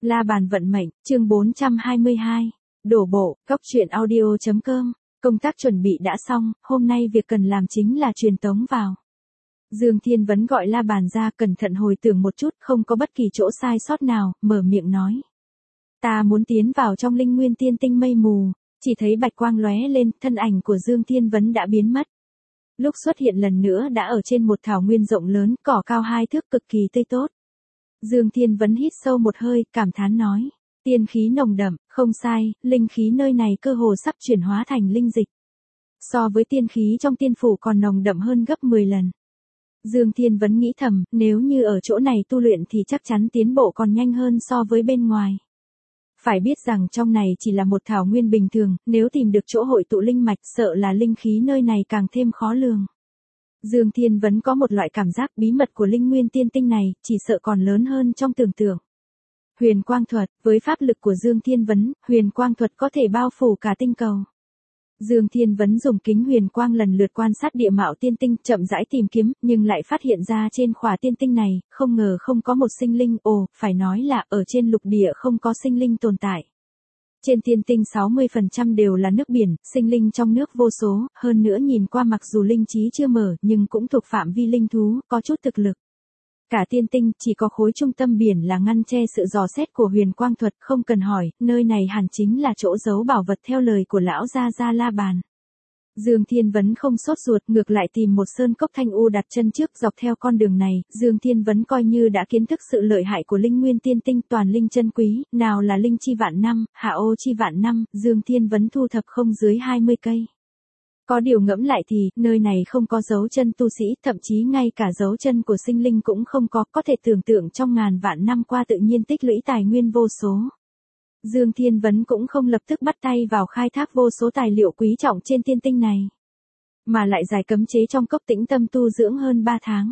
La bàn vận mệnh, chương 422. Đổ bộ, cốc truyện audio.com. Công tác chuẩn bị đã xong, hôm nay việc cần làm chính là truyền tống vào. Dương Thiên Vấn gọi La bàn ra, cẩn thận hồi tưởng một chút, không có bất kỳ chỗ sai sót nào, mở miệng nói. Ta muốn tiến vào trong linh nguyên tiên tinh mây mù, chỉ thấy bạch quang lóe lên, thân ảnh của Dương Thiên Vấn đã biến mất. Lúc xuất hiện lần nữa đã ở trên một thảo nguyên rộng lớn, cỏ cao 2 thước cực kỳ tươi tốt. Dương Thiên Vấn hít sâu một hơi, cảm thán nói. Tiên khí nồng đậm, không sai, linh khí nơi này cơ hồ sắp chuyển hóa thành linh dịch. So với tiên khí trong tiên phủ còn nồng đậm hơn gấp 10 lần. Dương Thiên Vấn nghĩ thầm, nếu như ở chỗ này tu luyện thì chắc chắn tiến bộ còn nhanh hơn so với bên ngoài. Phải biết rằng trong này chỉ là một thảo nguyên bình thường, nếu tìm được chỗ hội tụ linh mạch sợ là linh khí nơi này càng thêm khó lường. Dương Thiên Vấn có một loại cảm giác bí mật của linh nguyên tiên tinh này, chỉ sợ còn lớn hơn trong tưởng tượng. Huyền quang thuật, với pháp lực của Dương Thiên Vấn, huyền quang thuật có thể bao phủ cả tinh cầu. Dương Thiên Vấn dùng kính huyền quang lần lượt quan sát địa mạo tiên tinh, chậm rãi tìm kiếm, nhưng lại phát hiện ra trên khỏa tiên tinh này, không ngờ không có một sinh linh, phải nói là ở trên lục địa không có sinh linh tồn tại. Trên tiên tinh 60% đều là nước biển, sinh linh trong nước vô số, hơn nữa nhìn qua mặc dù linh trí chưa mở nhưng cũng thuộc phạm vi linh thú, có chút thực lực. Cả tiên tinh chỉ có khối trung tâm biển là ngăn che sự dò xét của huyền quang thuật, không cần hỏi, nơi này hẳn chính là chỗ giấu bảo vật theo lời của lão gia gia La Bàn. Dương Thiên Vấn không sốt ruột, ngược lại tìm một sơn cốc thanh u đặt chân trước, dọc theo con đường này, Dương Thiên Vấn coi như đã kiến thức sự lợi hại của linh nguyên tiên tinh, toàn linh chân quý, nào là linh chi vạn năm, hạ ô chi vạn năm, Dương Thiên Vấn thu thập không dưới 20 cây. Có điều ngẫm lại thì, nơi này không có dấu chân tu sĩ, thậm chí ngay cả dấu chân của sinh linh cũng không có thể tưởng tượng trong ngàn vạn năm qua tự nhiên tích lũy tài nguyên vô số. Dương Thiên Vấn cũng không lập tức bắt tay vào khai thác vô số tài liệu quý trọng trên tiên tinh này, mà lại giải cấm chế trong cốc tĩnh tâm tu dưỡng hơn 3 tháng.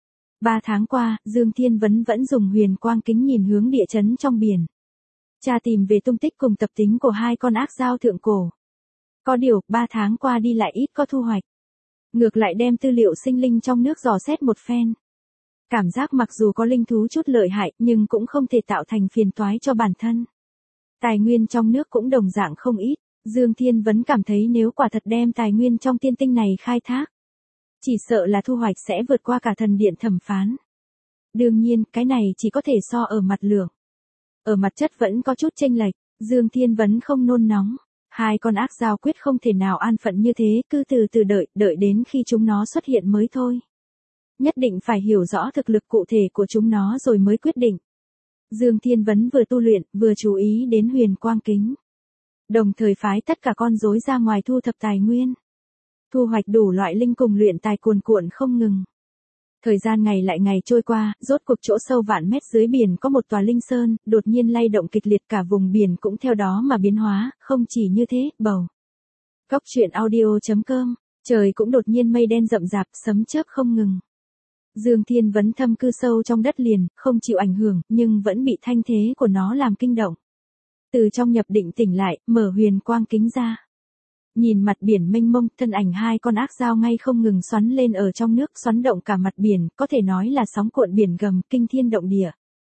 3 tháng qua, Dương Thiên Vấn vẫn dùng huyền quang kính nhìn hướng địa chấn trong biển. Tra tìm về tung tích cùng tập tính của 2 con ác dao thượng cổ. Có điều, 3 tháng qua đi lại ít có thu hoạch. Ngược lại đem tư liệu sinh linh trong nước dò xét một phen. Cảm giác mặc dù có linh thú chút lợi hại nhưng cũng không thể tạo thành phiền toái cho bản thân. Tài nguyên trong nước cũng đồng dạng không ít. Dương Thiên Vấn cảm thấy nếu quả thật đem tài nguyên trong tiên tinh này khai thác, chỉ sợ là thu hoạch sẽ vượt qua cả thần điện thẩm phán. Đương nhiên, cái này chỉ có thể so ở mặt lượng. Ở mặt chất vẫn có chút chênh lệch, Dương Thiên Vấn không nôn nóng. 2 con ác dao quyết không thể nào an phận như thế, cứ từ từ đợi đến khi chúng nó xuất hiện mới thôi. Nhất định phải hiểu rõ thực lực cụ thể của chúng nó rồi mới quyết định. Dương Thiên Vấn vừa tu luyện, vừa chú ý đến huyền quang kính. Đồng thời phái tất cả con rối ra ngoài thu thập tài nguyên. Thu hoạch đủ loại linh cùng luyện tài cuồn cuộn không ngừng. Thời gian ngày lại ngày trôi qua, rốt cuộc chỗ sâu vạn mét dưới biển có một tòa linh sơn, đột nhiên lay động kịch liệt, cả vùng biển cũng theo đó mà biến hóa, không chỉ như thế, bầu. Cốc truyện audio.com, trời cũng đột nhiên mây đen rậm rạp, sấm chớp không ngừng. Dương Thiên Vấn thâm cư sâu trong đất liền, không chịu ảnh hưởng, nhưng vẫn bị thanh thế của nó làm kinh động. Từ trong nhập định tỉnh lại, mở huyền quang kính ra. Nhìn mặt biển mênh mông, thân ảnh 2 con ác dao ngay không ngừng xoắn lên ở trong nước, xoắn động cả mặt biển, có thể nói là sóng cuộn biển gầm, kinh thiên động địa.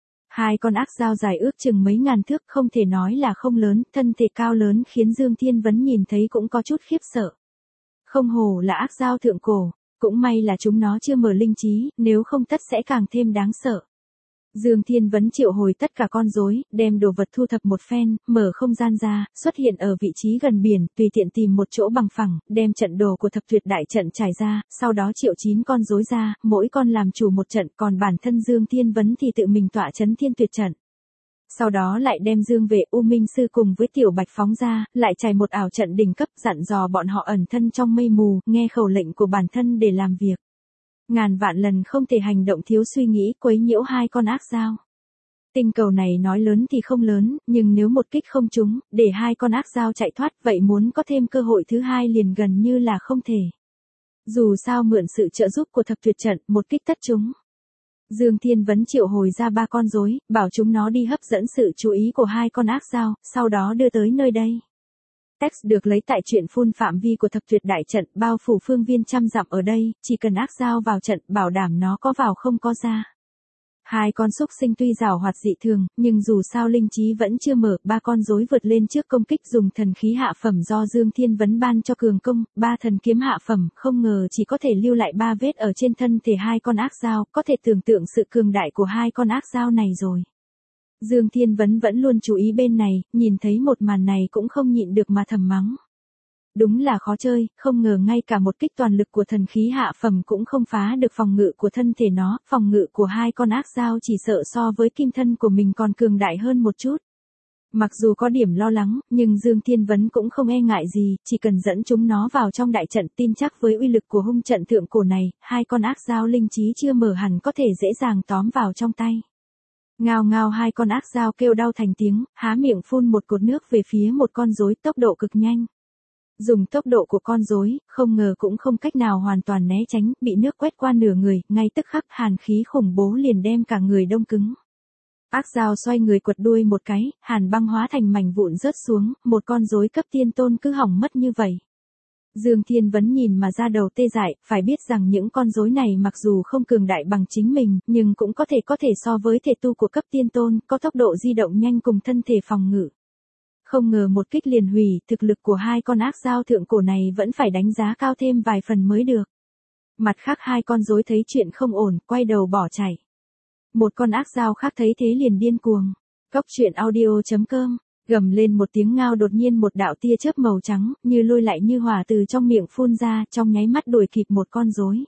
2 con ác dao dài ước chừng mấy ngàn thước, không thể nói là không lớn, thân thể cao lớn khiến Dương Thiên Vấn nhìn thấy cũng có chút khiếp sợ. Không hổ là ác dao thượng cổ, cũng may là chúng nó chưa mở linh trí, nếu không tất sẽ càng thêm đáng sợ. Dương Thiên Vấn triệu hồi tất cả con rối, đem đồ vật thu thập một phen, mở không gian ra, xuất hiện ở vị trí gần biển, tùy tiện tìm một chỗ bằng phẳng, đem trận đồ của thập tuyệt đại trận trải ra, sau đó triệu 9 con rối ra, mỗi con làm chủ một trận, còn bản thân Dương Thiên Vấn thì tự mình tọa chấn thiên tuyệt trận. Sau đó lại đem Dương Vệ, U Minh Sư cùng với Tiểu Bạch phóng ra, lại trải một ảo trận đỉnh cấp, dặn dò bọn họ ẩn thân trong mây mù, nghe khẩu lệnh của bản thân để làm việc. Ngàn vạn lần không thể hành động thiếu suy nghĩ, quấy nhiễu 2 con ác dao. Tinh cầu này nói lớn thì không lớn, nhưng nếu một kích không trúng, để 2 con ác dao chạy thoát, vậy muốn có thêm cơ hội thứ 2 liền gần như là không thể. Dù sao mượn sự trợ giúp của thập tuyệt trận, một kích tất chúng. Dương Thiên Vấn triệu hồi ra 3 con rối, bảo chúng nó đi hấp dẫn sự chú ý của 2 con ác dao, sau đó đưa tới nơi đây. Text được lấy tại truyện full phạm vi của thập tuyệt đại trận, bao phủ phương viên trăm dặm ở đây, chỉ cần ác dao vào trận, bảo đảm nó có vào không có ra. Hai con súc sinh tuy giàu hoạt dị thường, nhưng dù sao linh trí vẫn chưa mở, ba con rối vượt lên trước công kích dùng thần khí hạ phẩm do Dương Thiên Vấn ban cho cường công, ba thần kiếm hạ phẩm, không ngờ chỉ có thể lưu lại ba vết ở trên thân thể hai con ác dao, có thể tưởng tượng sự cường đại của hai con ác dao này rồi. Dương Thiên Vấn vẫn luôn chú ý bên này, nhìn thấy một màn này cũng không nhịn được mà thầm mắng. Đúng là khó chơi, không ngờ ngay cả một kích toàn lực của thần khí hạ phẩm cũng không phá được phòng ngự của thân thể nó, phòng ngự của hai con ác dao chỉ sợ so với kim thân của mình còn cường đại hơn một chút. Mặc dù có điểm lo lắng, nhưng Dương Thiên Vấn cũng không e ngại gì, chỉ cần dẫn chúng nó vào trong đại trận, tin chắc với uy lực của hung trận thượng cổ này, hai con ác dao linh trí chưa mở hẳn có thể dễ dàng tóm vào trong tay. Ngao ngao, hai con ác dao kêu đau thành tiếng, há miệng phun một cột nước về phía một con rối, tốc độ cực nhanh. Dùng tốc độ của con rối, không ngờ cũng không cách nào hoàn toàn né tránh, bị nước quét qua nửa người, ngay tức khắc hàn khí khủng bố liền đem cả người đông cứng. Ác dao xoay người quật đuôi một cái, hàn băng hóa thành mảnh vụn rớt xuống, một con rối cấp tiên tôn cứ hỏng mất như vậy. Dương Thiên Vấn nhìn mà ra đầu tê dại, phải biết rằng những con rối này mặc dù không cường đại bằng chính mình, nhưng cũng có thể so với thể tu của cấp tiên tôn, có tốc độ di động nhanh cùng thân thể phòng ngự. Không ngờ một kích liền hủy, thực lực của hai con ác dao thượng cổ này vẫn phải đánh giá cao thêm vài phần mới được. Mặt khác hai con rối thấy chuyện không ổn, quay đầu bỏ chạy. Một con ác dao khác thấy thế liền điên cuồng. Cóc truyện audio.com, gầm lên một tiếng ngao, đột nhiên một đạo tia chớp màu trắng, như lôi lại như hỏa từ trong miệng phun ra, trong nháy mắt đuổi kịp một con rối.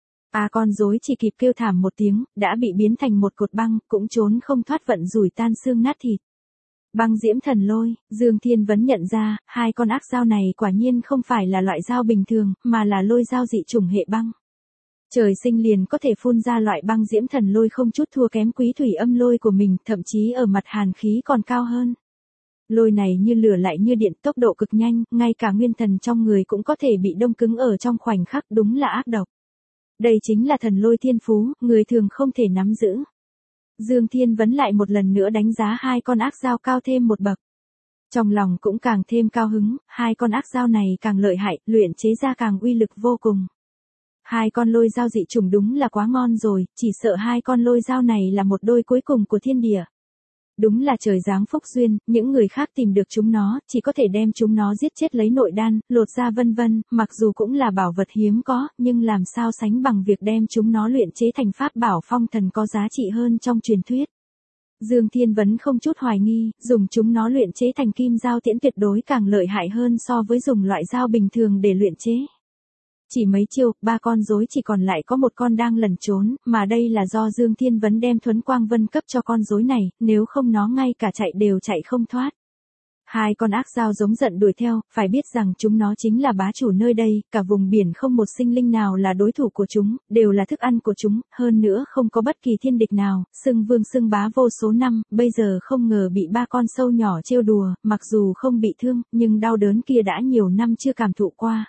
Con rối chỉ kịp kêu thảm một tiếng, đã bị biến thành một cột băng, cũng trốn không thoát vận rủi tan xương nát thịt. Băng diễm thần lôi, Dương Thiên Vấn nhận ra, hai con ác dao này quả nhiên không phải là loại dao bình thường, mà là lôi dao dị chủng hệ băng. Trời sinh liền có thể phun ra loại băng diễm thần lôi không chút thua kém quý thủy âm lôi của mình, thậm chí ở mặt hàn khí còn cao hơn. Lôi này như lửa lại như điện, tốc độ cực nhanh, ngay cả nguyên thần trong người cũng có thể bị đông cứng ở trong khoảnh khắc, đúng là ác độc. Đây chính là thần lôi thiên phú, người thường không thể nắm giữ. Dương Thiên Vấn lại một lần nữa đánh giá hai con ác dao cao thêm một bậc. Trong lòng cũng càng thêm cao hứng, hai con ác dao này càng lợi hại, luyện chế ra càng uy lực vô cùng. Hai con lôi dao dị chủng đúng là quá ngon rồi, chỉ sợ hai con lôi dao này là một đôi cuối cùng của thiên địa. Đúng là trời giáng phúc duyên, những người khác tìm được chúng nó, chỉ có thể đem chúng nó giết chết lấy nội đan, lột da vân vân, mặc dù cũng là bảo vật hiếm có, nhưng làm sao sánh bằng việc đem chúng nó luyện chế thành pháp bảo phong thần có giá trị hơn trong truyền thuyết. Dương Thiên Vấn không chút hoài nghi, dùng chúng nó luyện chế thành kim dao tiễn tuyệt đối càng lợi hại hơn so với dùng loại dao bình thường để luyện chế. Chỉ mấy chiêu, ba con rối chỉ còn lại có một con đang lẩn trốn, mà đây là do Dương Thiên Vấn đem Thuấn Quang Vân cấp cho con rối này, nếu không nó ngay cả chạy đều chạy không thoát. Hai con ác dao giống giận đuổi theo, phải biết rằng chúng nó chính là bá chủ nơi đây, cả vùng biển không một sinh linh nào là đối thủ của chúng, đều là thức ăn của chúng, hơn nữa không có bất kỳ thiên địch nào, xưng vương xưng bá vô số năm, bây giờ không ngờ bị ba con sâu nhỏ trêu đùa, mặc dù không bị thương, nhưng đau đớn kia đã nhiều năm chưa cảm thụ qua.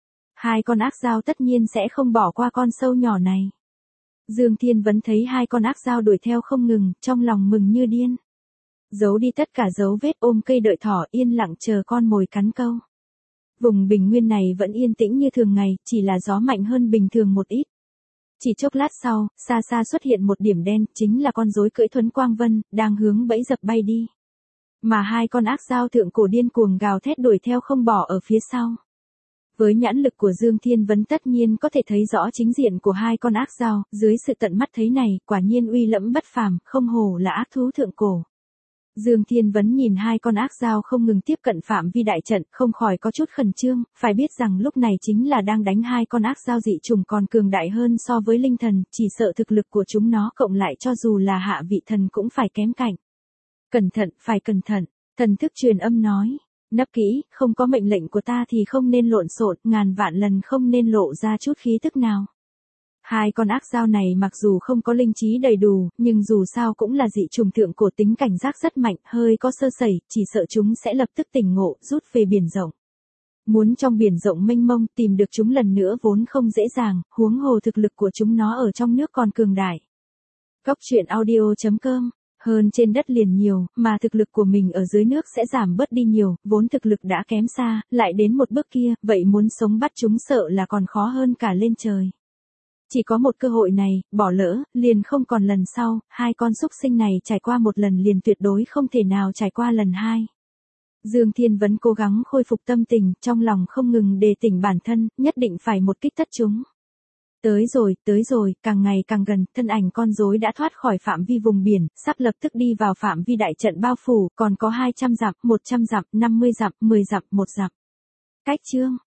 Hai con ác dao tất nhiên sẽ không bỏ qua con sâu nhỏ này. Dương Thiên Vấn thấy hai con ác dao đuổi theo không ngừng, trong lòng mừng như điên. Giấu đi tất cả dấu vết, ôm cây đợi thỏ yên lặng chờ con mồi cắn câu. Vùng bình nguyên này vẫn yên tĩnh như thường ngày, chỉ là gió mạnh hơn bình thường một ít. Chỉ chốc lát sau, xa xa xuất hiện một điểm đen, chính là con rối cưỡi Thuấn Quang Vân, đang hướng bẫy dập bay đi. Mà hai con ác dao thượng cổ điên cuồng gào thét đuổi theo không bỏ ở phía sau. Với nhãn lực của Dương Thiên Vấn tất nhiên có thể thấy rõ chính diện của hai con ác dao, dưới sự tận mắt thấy này, quả nhiên uy lẫm bất phàm, không hổ là ác thú thượng cổ. Dương Thiên Vấn nhìn hai con ác dao không ngừng tiếp cận phạm vi đại trận, không khỏi có chút khẩn trương, phải biết rằng lúc này chính là đang đánh hai con ác dao dị chủng còn cường đại hơn so với linh thần, chỉ sợ thực lực của chúng nó cộng lại cho dù là hạ vị thần cũng phải kém cạnh. Cẩn thận, phải cẩn thận, thần thức truyền âm nói. Nấp kỹ, không có mệnh lệnh của ta thì không nên lộn xộn, ngàn vạn lần không nên lộ ra chút khí tức nào. Hai con ác dao này mặc dù không có linh trí đầy đủ, nhưng dù sao cũng là dị chủng thượng cổ, tính cảnh giác rất mạnh, hơi có sơ sẩy, chỉ sợ chúng sẽ lập tức tỉnh ngộ, rút về biển rộng. Muốn trong biển rộng mênh mông tìm được chúng lần nữa vốn không dễ dàng, huống hồ thực lực của chúng nó ở trong nước còn cường đại. Cóc truyện audio.com, hơn trên đất liền nhiều, mà thực lực của mình ở dưới nước sẽ giảm bớt đi nhiều, vốn thực lực đã kém xa, lại đến một bước kia, vậy muốn sống bắt chúng sợ là còn khó hơn cả lên trời. Chỉ có một cơ hội này, bỏ lỡ, liền không còn lần sau, hai con súc sinh này trải qua một lần liền tuyệt đối không thể nào trải qua lần hai. Dương Thiên Vấn cố gắng khôi phục tâm tình, trong lòng không ngừng đề tỉnh bản thân, nhất định phải một kích tất chúng. Tới rồi, càng ngày càng gần, thân ảnh con rối đã thoát khỏi phạm vi vùng biển, sắp lập tức đi vào phạm vi đại trận bao phủ, còn có 200 dặm, 100 dặm, 50 dặm, 10 dặm, 1 dặm. Cách chương